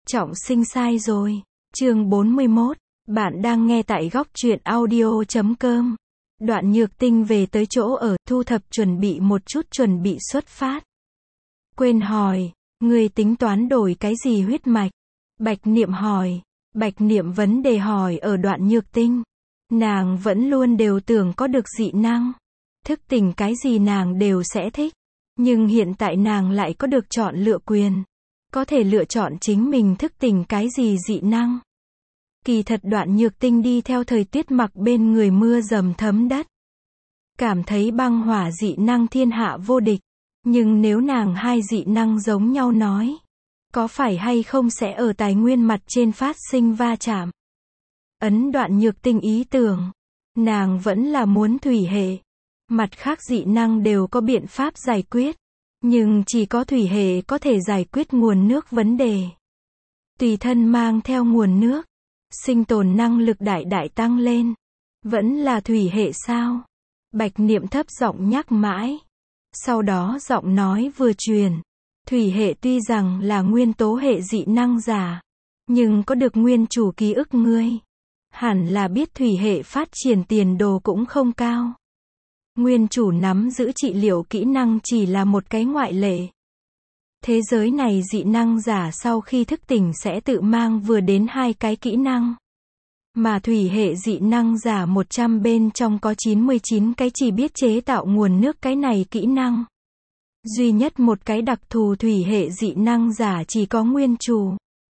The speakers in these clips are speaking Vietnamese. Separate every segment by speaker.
Speaker 1: Trọng sinh sai rồi. Chương 41. Bạn đang nghe tại góc truyện audio.com. Đoạn Nhược Tinh về tới chỗ ở, thu thập chuẩn bị một chút chuẩn bị xuất phát. Quên hỏi, người tính toán đổi cái gì huyết mạch? Bạch Niệm hỏi. Bạch Niệm vấn đề hỏi ở Đoạn Nhược Tinh. Nàng vẫn luôn đều tưởng có được dị năng. Thức tỉnh cái gì nàng đều sẽ thích. Nhưng hiện tại nàng lại có được chọn lựa quyền. Có thể lựa chọn chính mình thức tỉnh cái gì dị năng. Kỳ thật Đoạn Nhược Tinh đi theo thời tiết mặc bên người mưa dầm thấm đất. Cảm thấy băng hỏa dị năng thiên hạ vô địch. Nhưng nếu nàng hai dị năng giống nhau nói, có phải hay không sẽ ở tài nguyên mặt trên phát sinh va chạm? Ấn Đoạn Nhược Tinh ý tưởng, nàng vẫn là muốn thủy hệ. Mặt khác dị năng đều có biện pháp giải quyết. Nhưng chỉ có thủy hệ có thể giải quyết nguồn nước vấn đề. Tùy thân mang theo nguồn nước, sinh tồn năng lực đại đại tăng lên. Vẫn là thủy hệ sao? Bạch Niệm thấp giọng nhắc mãi. Sau đó giọng nói vừa truyền. Thủy hệ tuy rằng là nguyên tố hệ dị năng giả, nhưng có được nguyên chủ ký ức ngươi. Hẳn là biết thủy hệ phát triển tiền đồ cũng không cao. Nguyên chủ nắm giữ trị liệu kỹ năng chỉ là một cái ngoại lệ. Thế giới này dị năng giả sau khi thức tỉnh sẽ tự mang vừa đến 2 cái kỹ năng. Mà thủy hệ dị năng giả 100 bên trong có 99 cái chỉ biết chế tạo nguồn nước cái này kỹ năng. Duy nhất một cái đặc thù thủy hệ dị năng giả chỉ có nguyên chủ.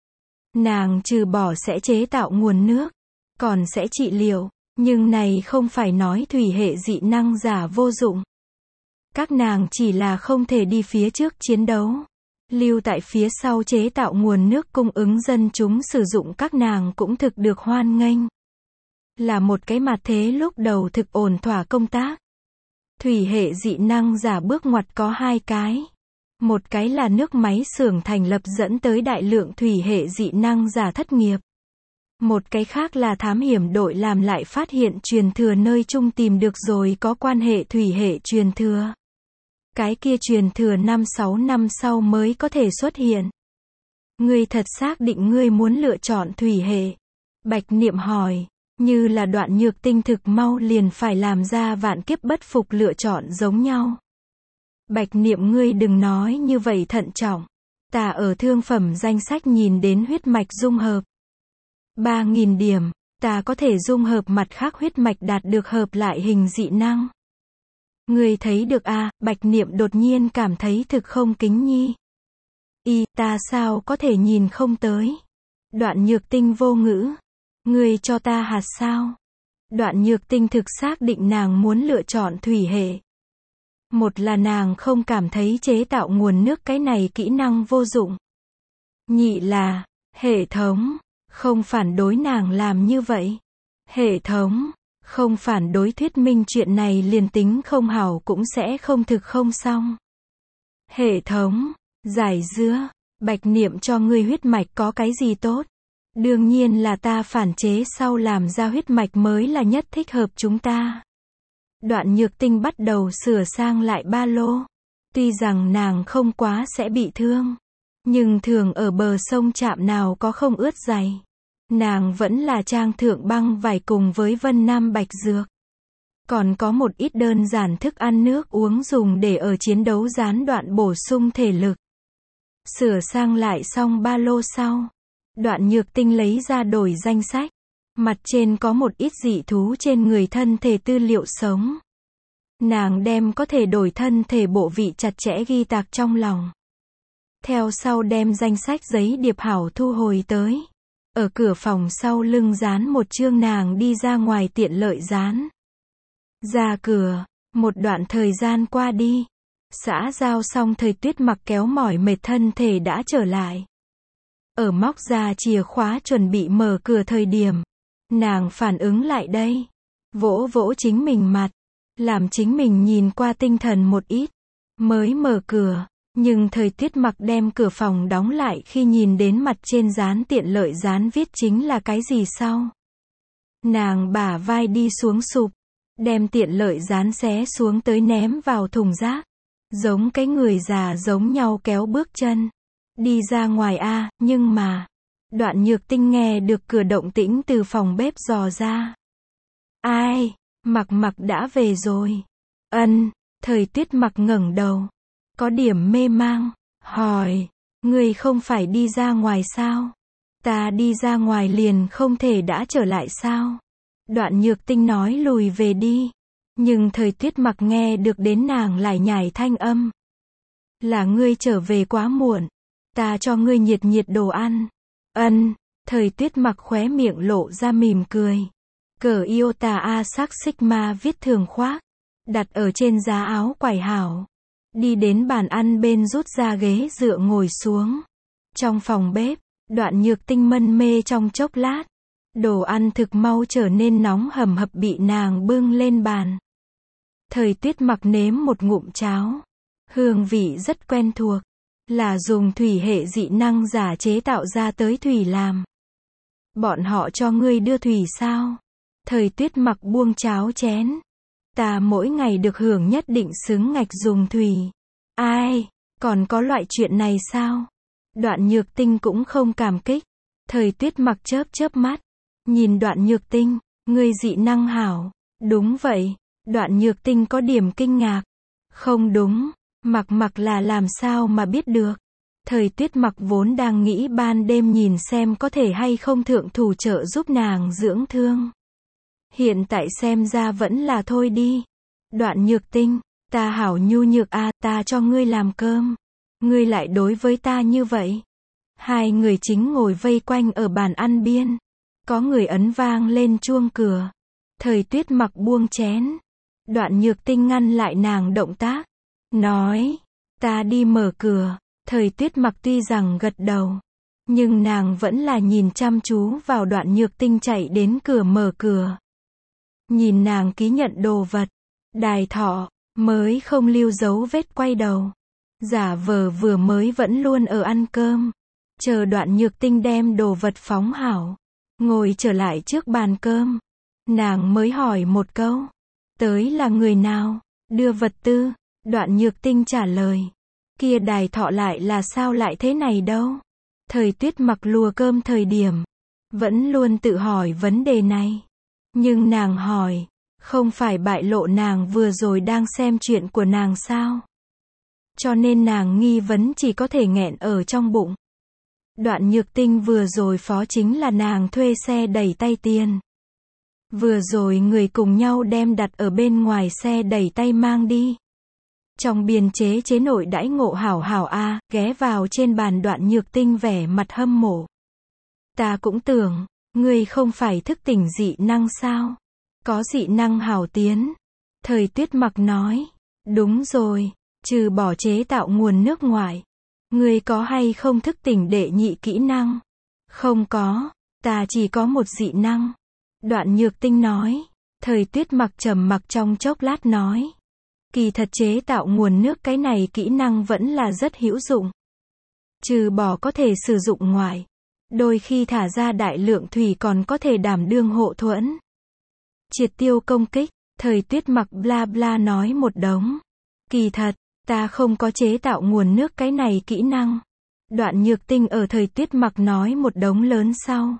Speaker 1: Nàng trừ bỏ sẽ chế tạo nguồn nước, còn sẽ trị liệu. Nhưng này không phải nói thủy hệ dị năng giả vô dụng. Các nàng chỉ là không thể đi phía trước chiến đấu. Lưu tại phía sau chế tạo nguồn nước cung ứng dân chúng sử dụng các nàng cũng thực được hoan nghênh. Là một cái mặt thế lúc đầu thực ổn thỏa công tác. Thủy hệ dị năng giả bước ngoặt có 2 cái. Một cái là nước máy xưởng thành lập dẫn tới đại lượng thủy hệ dị năng giả thất nghiệp. Một cái khác là thám hiểm đội làm lại phát hiện truyền thừa nơi chung tìm được rồi có quan hệ thủy hệ truyền thừa. Cái kia truyền thừa 5-6 năm sau mới có thể xuất hiện. Ngươi thật xác định ngươi muốn lựa chọn thủy hệ? Bạch Niệm hỏi, như là Đoạn Nhược Tinh thực mau liền phải làm ra vạn kiếp bất phục lựa chọn giống nhau. Bạch Niệm ngươi đừng nói như vậy thận trọng. Ta ở thương phẩm danh sách nhìn đến huyết mạch dung hợp. 3.000 điểm, ta có thể dung hợp mặt khác huyết mạch đạt được hợp lại hình dị năng. Người thấy được a? Bạch Niệm đột nhiên cảm thấy thực không kính nhi. Ta sao có thể nhìn không tới? Đoạn Nhược Tinh vô ngữ. Người cho ta hạt sao? Đoạn Nhược Tinh thực xác định nàng muốn lựa chọn thủy hệ. Một là nàng không cảm thấy chế tạo nguồn nước cái này kỹ năng vô dụng. Nhị là, hệ thống không phản đối nàng làm như vậy. Hệ thống không phản đối thuyết minh chuyện này liền tính không hảo cũng sẽ không thực không xong. Hệ thống giải dứa, Bạch Niệm cho ngươi huyết mạch có cái gì tốt? Đương nhiên là ta phản chế sau làm ra huyết mạch mới là nhất thích hợp chúng ta. Đoạn Nhược Tinh bắt đầu sửa sang lại ba lô. Tuy rằng nàng không quá sẽ bị thương, nhưng thường ở bờ sông chạm nào có không ướt giày. Nàng vẫn là trang thượng băng vải cùng với Vân Nam Bạch Dược. Còn có một ít đơn giản thức ăn nước uống dùng để ở chiến đấu gián đoạn bổ sung thể lực. Sửa sang lại xong ba lô sau, Đoạn Nhược Tinh lấy ra đổi danh sách. Mặt trên có một ít dị thú trên người thân thể tư liệu sống. Nàng đem có thể đổi thân thể bộ vị chặt chẽ ghi tạc trong lòng. Theo sau đem danh sách giấy điệp hảo thu hồi tới. Ở cửa phòng sau lưng dán một chương nàng đi ra ngoài tiện lợi dán. Ra cửa, một đoạn thời gian qua đi. Xã giao xong thời tuyết mặc kéo mỏi mệt thân thể đã trở lại. Ở móc ra chìa khóa chuẩn bị mở cửa thời điểm. Nàng phản ứng lại đây. Vỗ vỗ chính mình mặt. Làm chính mình nhìn qua tinh thần một ít. Mới mở cửa. Nhưng thời tiết mặc đem cửa phòng đóng lại khi nhìn đến mặt trên dán tiện lợi dán viết chính là cái gì sau. Nàng bả vai đi xuống sụp. Đem tiện lợi dán xé xuống tới ném vào thùng rác. Giống cái người già giống nhau kéo bước chân. Đi ra ngoài a, nhưng mà, Đoạn Nhược Tinh nghe được cửa động tĩnh từ phòng bếp dò ra. Ai? Mặc Mặc đã về rồi. Ân, Thời Tuyết Mặc ngẩng đầu. Có điểm mê mang. Hỏi, ngươi không phải đi ra ngoài sao? Ta đi ra ngoài liền không thể đã trở lại sao? Đoạn Nhược Tinh nói lùi về đi. Nhưng Thời Tuyết Mặc nghe được đến nàng lải nhải thanh âm. Là ngươi trở về quá muộn. Ta cho ngươi nhiệt nhiệt đồ ăn. Ân, Thời Tuyết Mặc khóe miệng lộ ra mỉm cười. Cờ Iota A sắc Sigma viết thường khoác. Đặt ở trên giá áo quải hảo. Đi đến bàn ăn bên rút ra ghế dựa ngồi xuống. Trong phòng bếp, Đoạn Nhược Tinh mân mê trong chốc lát. Đồ ăn thực mau trở nên nóng hầm hập bị nàng bưng lên bàn. Thời Tuyết Mặc nếm một ngụm cháo. Hương vị rất quen thuộc. Là dùng thủy hệ dị năng giả chế tạo ra tới thủy làm. Bọn họ cho ngươi đưa thủy sao? Thời Tuyết Mặc buông cháo chén. Ta mỗi ngày được hưởng nhất định xứng ngạch dùng thủy. Ai? Còn có loại chuyện này sao? Đoạn Nhược Tinh cũng không cảm kích. Thời Tuyết Mặc chớp chớp mắt. Nhìn Đoạn Nhược Tinh, ngươi dị năng hảo. Đúng vậy. Đoạn Nhược Tinh có điểm kinh ngạc. Không đúng. Mặc Mặc là làm sao mà biết được. Thời Tuyết Mặc vốn đang nghĩ ban đêm nhìn xem có thể hay không thượng thủ trợ giúp nàng dưỡng thương. Hiện tại xem ra vẫn là thôi đi. Đoạn Nhược Tinh, ta hảo nhu nhược a, ta cho ngươi làm cơm. Ngươi lại đối với ta như vậy. Hai người chính ngồi vây quanh ở bàn ăn biên. Có người ấn vang lên chuông cửa. Thời Tuyết Mặc buông chén. Đoạn Nhược Tinh ngăn lại nàng động tác. Nói, ta đi mở cửa. Thời Tuyết Mặc tuy rằng gật đầu. Nhưng nàng vẫn là nhìn chăm chú vào Đoạn Nhược Tinh chạy đến cửa mở cửa. Nhìn nàng ký nhận đồ vật. Đài thọ, mới không lưu dấu vết quay đầu. Giả vờ vừa mới vẫn luôn ở ăn cơm. Chờ Đoạn Nhược Tinh đem đồ vật phóng hảo. Ngồi trở lại trước bàn cơm. Nàng mới hỏi một câu. Tới là người nào? Đưa vật tư. Đoạn Nhược Tinh trả lời. Kia đài thọ lại là sao lại thế này đâu? Thời Tuyết Mặc lùa cơm thời điểm. Vẫn luôn tự hỏi vấn đề này. Nhưng nàng hỏi. Không phải bại lộ nàng vừa rồi đang xem chuyện của nàng sao? Cho nên nàng nghi vấn chỉ có thể nghẹn ở trong bụng. Đoạn Nhược Tinh vừa rồi phó chính là nàng thuê xe đẩy tay tiền. Vừa rồi người cùng nhau đem đặt ở bên ngoài xe đẩy tay mang đi. Trong biên chế nội đãi ngộ hảo hảo a, ghé vào trên bàn Đoạn Nhược Tinh vẻ mặt hâm mộ. Ta cũng tưởng, ngươi không phải thức tỉnh dị năng sao? Có dị năng hảo tiến. Thời Tuyết Mặc nói. Đúng rồi, trừ bỏ chế tạo nguồn nước ngoài. Ngươi có hay không thức tỉnh đệ nhị kỹ năng? Không có, ta chỉ có một dị năng. Đoạn Nhược Tinh nói. Thời Tuyết Mặc trầm mặc trong chốc lát nói. Kỳ thật chế tạo nguồn nước cái này kỹ năng vẫn là rất hữu dụng. Trừ bỏ có thể sử dụng ngoài. Đôi khi thả ra đại lượng thủy còn có thể đảm đương hộ thuẫn. Triệt tiêu công kích. Thời Tuyết Mặc bla bla nói một đống. Kỳ thật, ta không có chế tạo nguồn nước cái này kỹ năng. Đoạn Nhược Tinh ở Thời Tuyết Mặc nói một đống lớn sau.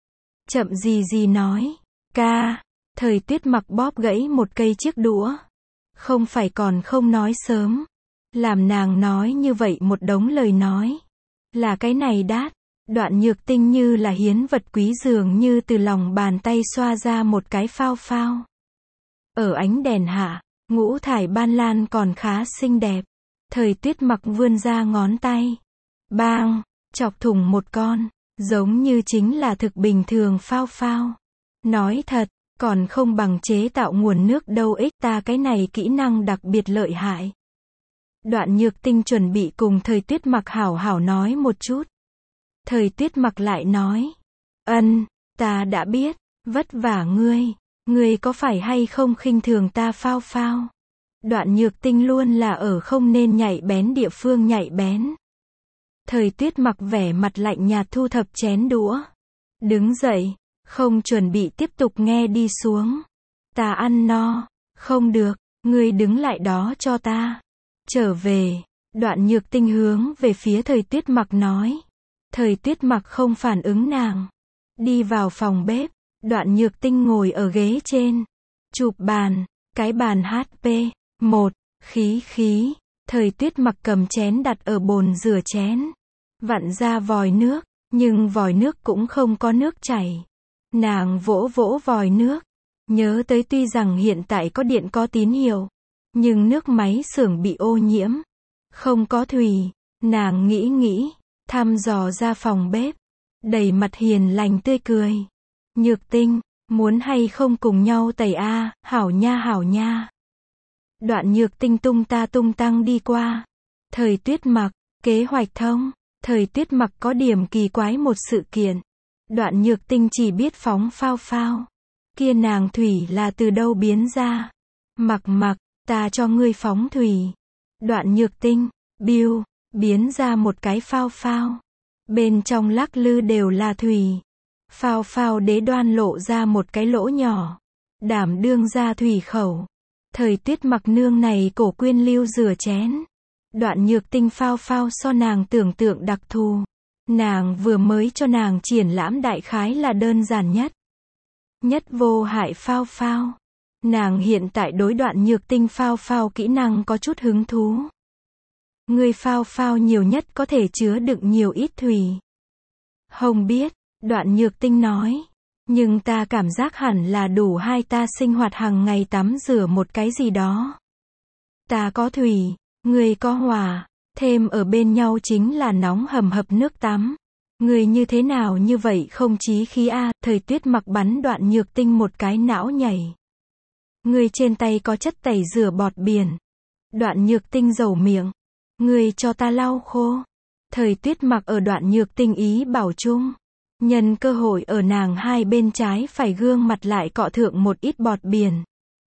Speaker 1: Chậm gì nói. Ca. Thời Tuyết Mặc bóp gãy một cây chiếc đũa. Không phải còn không nói sớm. Làm nàng nói như vậy một đống lời nói. Là cái này đát. Đoạn Nhược Tinh như là hiến vật quý dường như từ lòng bàn tay xoa ra một cái phao phao. Ở ánh đèn hạ, ngũ thải ban lan còn khá xinh đẹp. Thời Tuyết Mặc vươn ra ngón tay. Bang, chọc thủng một con. Giống như chính là thực bình thường phao phao. Nói thật, còn không bằng chế tạo nguồn nước đâu ích, ta cái này kỹ năng đặc biệt lợi hại. Đoạn Nhược Tinh chuẩn bị cùng Thời Tuyết Mặc hảo hảo nói một chút. Thời Tuyết Mặc lại nói. Ân, ta đã biết, vất vả ngươi. Ngươi có phải hay không khinh thường ta phao phao? Đoạn Nhược Tinh luôn là ở không nên nhạy bén địa phương nhạy bén. Thời Tuyết Mặc vẻ mặt lạnh nhạt thu thập chén đũa. Đứng dậy, không chuẩn bị tiếp tục nghe đi xuống. Ta ăn no. Không được, ngươi đứng lại đó cho ta. Trở về. Đoạn Nhược Tinh hướng về phía Thời Tuyết Mặc nói. Thời Tuyết Mặc không phản ứng nàng. Đi vào phòng bếp, Đoạn Nhược Tinh ngồi ở ghế trên. Chụp bàn, cái bàn HP. 1. Khí. Thời Tuyết Mặc cầm chén đặt ở bồn rửa chén. Vặn ra vòi nước, nhưng vòi nước cũng không có nước chảy. Nàng vỗ vòi nước. Nhớ tới tuy rằng hiện tại có điện có tín hiệu, nhưng nước máy xưởng bị ô nhiễm. Không có thủy. Nàng nghĩ, thăm dò ra phòng bếp. Đầy mặt hiền lành tươi cười. Nhược Tinh, muốn hay không cùng nhau tẩy a? Hảo nha. Đoạn Nhược Tinh tung tăng đi qua. Thời Tuyết Mặc, kế hoạch thông. Thời Tuyết Mặc có điểm kỳ quái một sự kiện. Đoạn Nhược Tinh chỉ biết phóng phao. Kia nàng thủy là từ đâu biến ra? Mặc, ta cho ngươi phóng thủy. Đoạn Nhược Tinh, biu, biến ra một cái phao. Bên trong lắc lư đều là thủy. Phao đế đoan lộ ra một cái lỗ nhỏ. Đảm đương ra thủy khẩu. Thời Tuyết Mặc nương này cổ quyên lưu rửa chén. Đoạn Nhược Tinh phao so nàng tưởng tượng đặc thù. Nàng vừa mới cho nàng triển lãm đại khái là đơn giản nhất vô hại phao. Nàng hiện tại đối Đoạn Nhược Tinh phao kỹ năng có chút hứng thú. Người phao nhiều nhất có thể chứa đựng nhiều ít thủy. Hồng biết, Đoạn Nhược Tinh nói. Nhưng ta cảm giác hẳn là đủ hai ta sinh hoạt hàng ngày tắm rửa một cái gì đó. Ta có thủy, người có hỏa, thêm ở bên nhau chính là nóng hầm hập nước tắm. Người như thế nào như vậy không chí khí a? Thời Tuyết Mặc bắn Đoạn Nhược Tinh một cái não nhảy. Người trên tay có chất tẩy rửa bọt biển. Đoạn Nhược Tinh dầu miệng. Người cho ta lau khô. Thời Tuyết Mặc ở Đoạn Nhược Tinh ý bảo chung. Nhân cơ hội ở nàng hai bên trái phải gương mặt lại cọ thượng một ít bọt biển.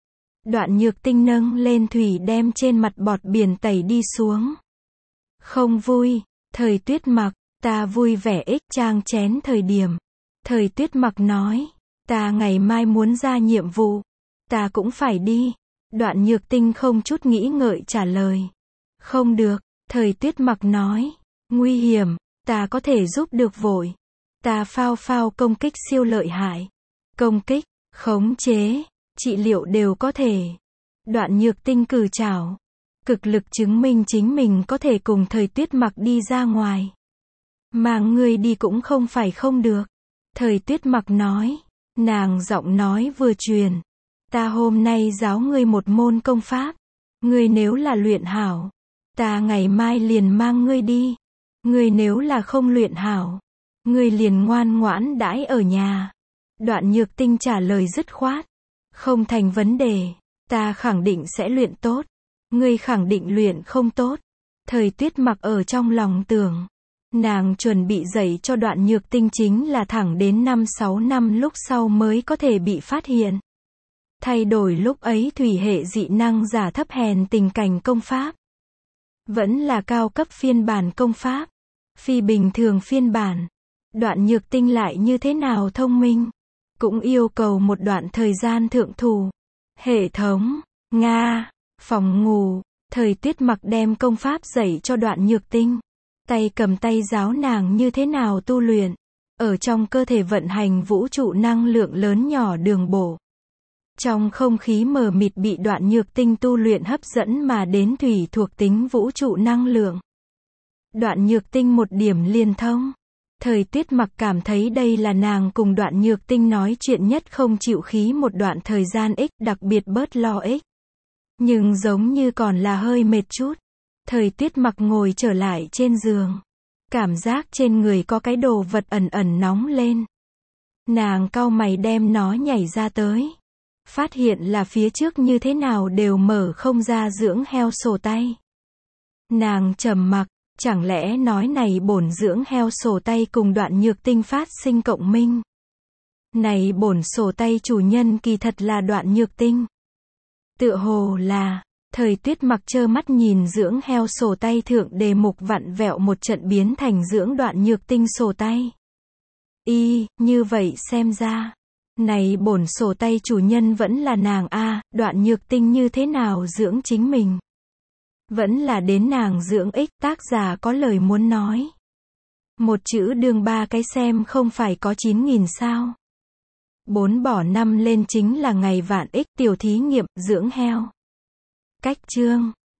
Speaker 1: Đoạn Nhược Tinh nâng lên thủy đem trên mặt bọt biển tẩy đi xuống. Không vui. Thời Tuyết Mặc, ta vui vẻ ích trang chén thời điểm. Thời Tuyết Mặc nói, ta ngày mai muốn ra nhiệm vụ. Ta cũng phải đi. Đoạn Nhược Tinh không chút nghĩ ngợi trả lời. Không được. Thời Tuyết Mặc nói, nguy hiểm, ta có thể giúp được vội. Ta phao công kích siêu lợi hại. Công kích, khống chế, trị liệu đều có thể. Đoạn Nhược Tinh cử chảo. Cực lực chứng minh chính mình có thể cùng Thời Tuyết Mặc đi ra ngoài. Mang ngươi đi cũng không phải không được. Thời Tuyết Mặc nói. Nàng giọng nói vừa truyền. Ta hôm nay giáo ngươi một môn công pháp. Ngươi nếu là luyện hảo, ta ngày mai liền mang ngươi đi. Ngươi nếu là không luyện hảo, ngươi liền ngoan ngoãn đãi ở nhà. Đoạn Nhược Tinh trả lời dứt khoát. Không thành vấn đề. Ta khẳng định sẽ luyện tốt. Ngươi khẳng định luyện không tốt. Thời Tuyết Mặc ở trong lòng tưởng. Nàng chuẩn bị dạy cho Đoạn Nhược Tinh chính là thẳng đến 5-6 năm lúc sau mới có thể bị phát hiện. Thay đổi lúc ấy thủy hệ dị năng giả thấp hèn tình cảnh công pháp. Vẫn là cao cấp phiên bản công pháp. Phi bình thường phiên bản. Đoạn Nhược Tinh lại như thế nào thông minh. Cũng yêu cầu một đoạn thời gian thượng thủ. Hệ thống. Nga. Phòng ngủ. Thời Tuyết Mặc đem công pháp dạy cho Đoạn Nhược Tinh. Tay cầm tay giáo nàng như thế nào tu luyện. Ở trong cơ thể vận hành vũ trụ năng lượng lớn nhỏ đường bộ. Trong không khí mờ mịt bị Đoạn Nhược Tinh tu luyện hấp dẫn mà đến thủy thuộc tính vũ trụ năng lượng. Đoạn Nhược Tinh một điểm liên thông. Thời Tuyết Mặc cảm thấy đây là nàng cùng Đoạn Nhược Tinh nói chuyện nhất không chịu khí một đoạn thời gian ích, đặc biệt bớt lo ích. Nhưng giống như còn là hơi mệt chút. Thời Tuyết Mặc ngồi trở lại trên giường. Cảm giác trên người có cái đồ vật ẩn nóng lên. Nàng cau mày đem nó nhảy ra tới. Phát hiện là phía trước như thế nào đều mở không ra dưỡng heo sổ tay. Nàng trầm mặc, chẳng lẽ nói này bổn dưỡng heo sổ tay cùng Đoạn Nhược Tinh phát sinh cộng minh. Này bổn sổ tay chủ nhân kỳ thật là Đoạn Nhược Tinh. Tựa hồ là, Thời Tuyết Mặc trơ mắt nhìn dưỡng heo sổ tay thượng đề mục vặn vẹo một trận biến thành dưỡng Đoạn Nhược Tinh sổ tay. Như vậy xem ra. Này bổn sổ tay chủ nhân vẫn là nàng a, Đoạn Nhược Tinh như thế nào dưỡng chính mình? Vẫn là đến nàng dưỡng ích, tác giả có lời muốn nói. Một chữ đương ba cái xem không phải có 9.000 sao. 4 bỏ 5 lên chính là ngày vạn ích, tiểu thí nghiệm, dưỡng heo. Cách chương